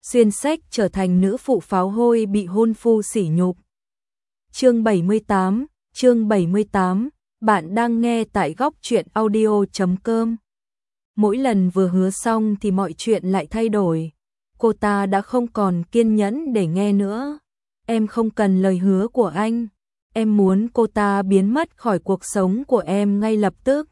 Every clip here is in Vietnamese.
xuyên sách trở thành nữ phụ pháo hôi bị hôn phu sỉ nhục. Chương 78, bạn đang nghe tại góc truyện audio.com. Mỗi lần vừa hứa xong thì mọi chuyện lại thay đổi. Cô ta đã không còn kiên nhẫn để nghe nữa. Em không cần lời hứa của anh. Em muốn cô ta biến mất khỏi cuộc sống của em ngay lập tức.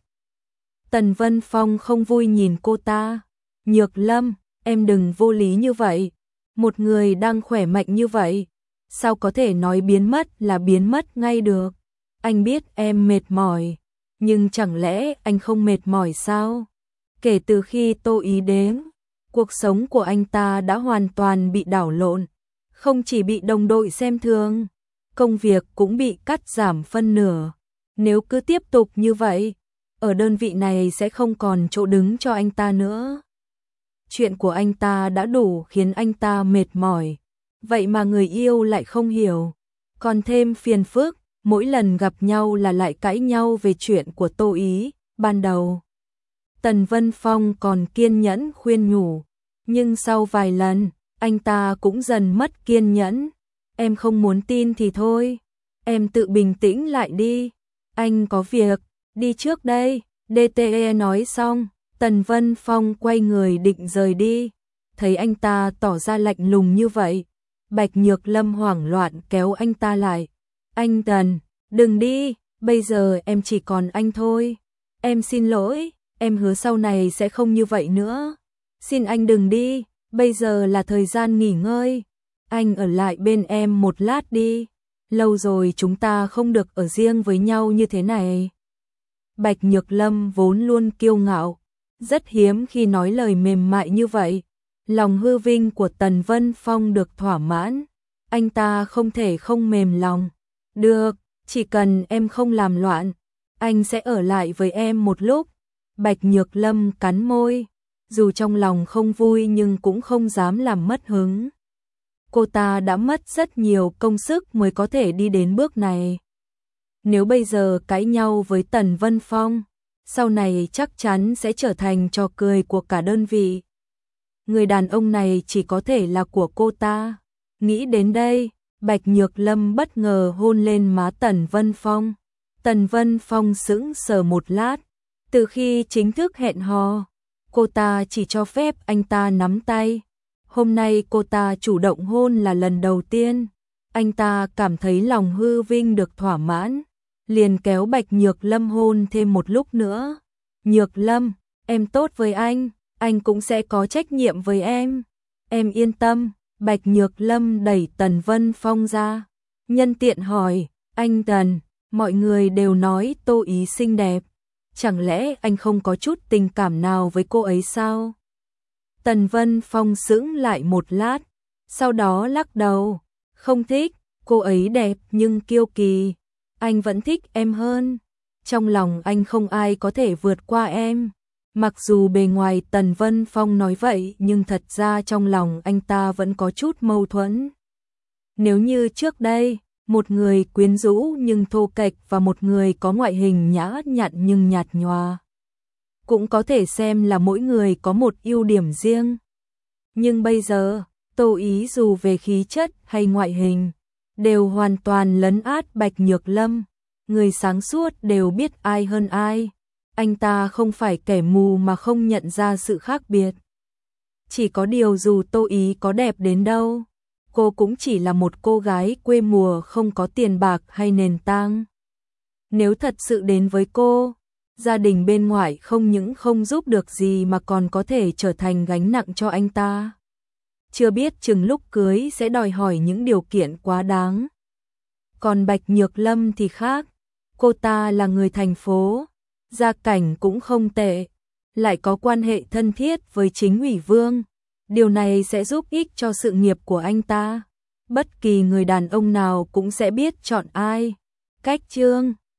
Tần Vân Phong không vui nhìn cô ta. Nhược Lâm, em đừng vô lý như vậy. Một người đang khỏe mạnh như vậy, sao có thể nói biến mất là biến mất ngay được? Anh biết em mệt mỏi, nhưng chẳng lẽ anh không mệt mỏi sao? Kể từ khi Tô Ý đến, cuộc sống của anh ta đã hoàn toàn bị đảo lộn. Không chỉ bị đồng đội xem thường, công việc cũng bị cắt giảm phân nửa. Nếu cứ tiếp tục như vậy, ở đơn vị này sẽ không còn chỗ đứng cho anh ta nữa. Chuyện của anh ta đã đủ khiến anh ta mệt mỏi, vậy mà người yêu lại không hiểu. Còn thêm phiền phức, mỗi lần gặp nhau là lại cãi nhau về chuyện của Tô Ý. Ban đầu, Tần Vân Phong còn kiên nhẫn khuyên nhủ, nhưng sau vài lần, anh ta cũng dần mất kiên nhẫn. Em không muốn tin thì thôi, em tự bình tĩnh lại đi. Anh có việc, đi trước đây. DTE nói xong, Tần Vân Phong quay người định rời đi. Thấy anh ta tỏ ra lạnh lùng như vậy, Bạch Nhược Lâm hoảng loạn kéo anh ta lại. Anh Tần, đừng đi, bây giờ em chỉ còn anh thôi. Em xin lỗi, em hứa sau này sẽ không như vậy nữa. Xin anh đừng đi, bây giờ là thời gian nghỉ ngơi. Anh ở lại bên em một lát đi. Lâu rồi chúng ta không được ở riêng với nhau như thế này. Bạch Nhược Lâm vốn luôn kiêu ngạo, rất hiếm khi nói lời mềm mại như vậy. Lòng hư vinh của Tần Vân Phong được thỏa mãn, anh ta không thể không mềm lòng. Được, chỉ cần em không làm loạn, anh sẽ ở lại với em một lúc. Bạch Nhược Lâm cắn môi, dù trong lòng không vui nhưng cũng không dám làm mất hứng. Cô ta đã mất rất nhiều công sức mới có thể đi đến bước này. Nếu bây giờ cãi nhau với Tần Vân Phong, sau này chắc chắn sẽ trở thành trò cười của cả đơn vị. Người đàn ông này chỉ có thể là của cô ta. Nghĩ đến đây, Bạch Nhược Lâm bất ngờ hôn lên má Tần Vân Phong. Tần Vân Phong sững sờ một lát. Từ khi chính thức hẹn hò, cô ta chỉ cho phép anh ta nắm tay. Hôm nay cô ta chủ động hôn là lần đầu tiên. Anh ta cảm thấy lòng hư vinh được thỏa mãn, liền kéo Bạch Nhược Lâm hôn thêm một lúc nữa. Nhược Lâm, em tốt với anh cũng sẽ có trách nhiệm với em. Em yên tâm. Bạch Nhược Lâm đẩy Tần Vân Phong ra, nhân tiện hỏi, anh Tần, mọi người đều nói Tô Ý xinh đẹp, chẳng lẽ anh không có chút tình cảm nào với cô ấy sao? Tần Vân Phong sững lại một lát, sau đó lắc đầu, không thích, cô ấy đẹp nhưng kiêu kỳ, anh vẫn thích em hơn. Trong lòng anh không ai có thể vượt qua em. Mặc dù bề ngoài Tần Vân Phong nói vậy nhưng thật ra trong lòng anh ta vẫn có chút mâu thuẫn. Nếu như trước đây, một người quyến rũ nhưng thô kệch và một người có ngoại hình nhã nhặn nhưng nhạt nhòa, cũng có thể xem là mỗi người có một ưu điểm riêng. Nhưng bây giờ, Tô Ý dù về khí chất hay ngoại hình, đều hoàn toàn lấn át Bạch Nhược Lâm. Người sáng suốt đều biết ai hơn ai. Anh ta không phải kẻ mù mà không nhận ra sự khác biệt. Chỉ có điều dù Tô Ý có đẹp đến đâu, cô cũng chỉ là một cô gái quê mùa không có tiền bạc hay nền tảng. Nếu thật sự đến với cô, gia đình bên ngoài không những không giúp được gì mà còn có thể trở thành gánh nặng cho anh ta. Chưa biết chừng lúc cưới sẽ đòi hỏi những điều kiện quá đáng. Còn Bạch Nhược Lâm thì khác, cô ta là người thành phố, gia cảnh cũng không tệ, lại có quan hệ thân thiết với chính ủy Vương. Điều này sẽ giúp ích cho sự nghiệp của anh ta. Bất kỳ người đàn ông nào cũng sẽ biết chọn ai. Cách chương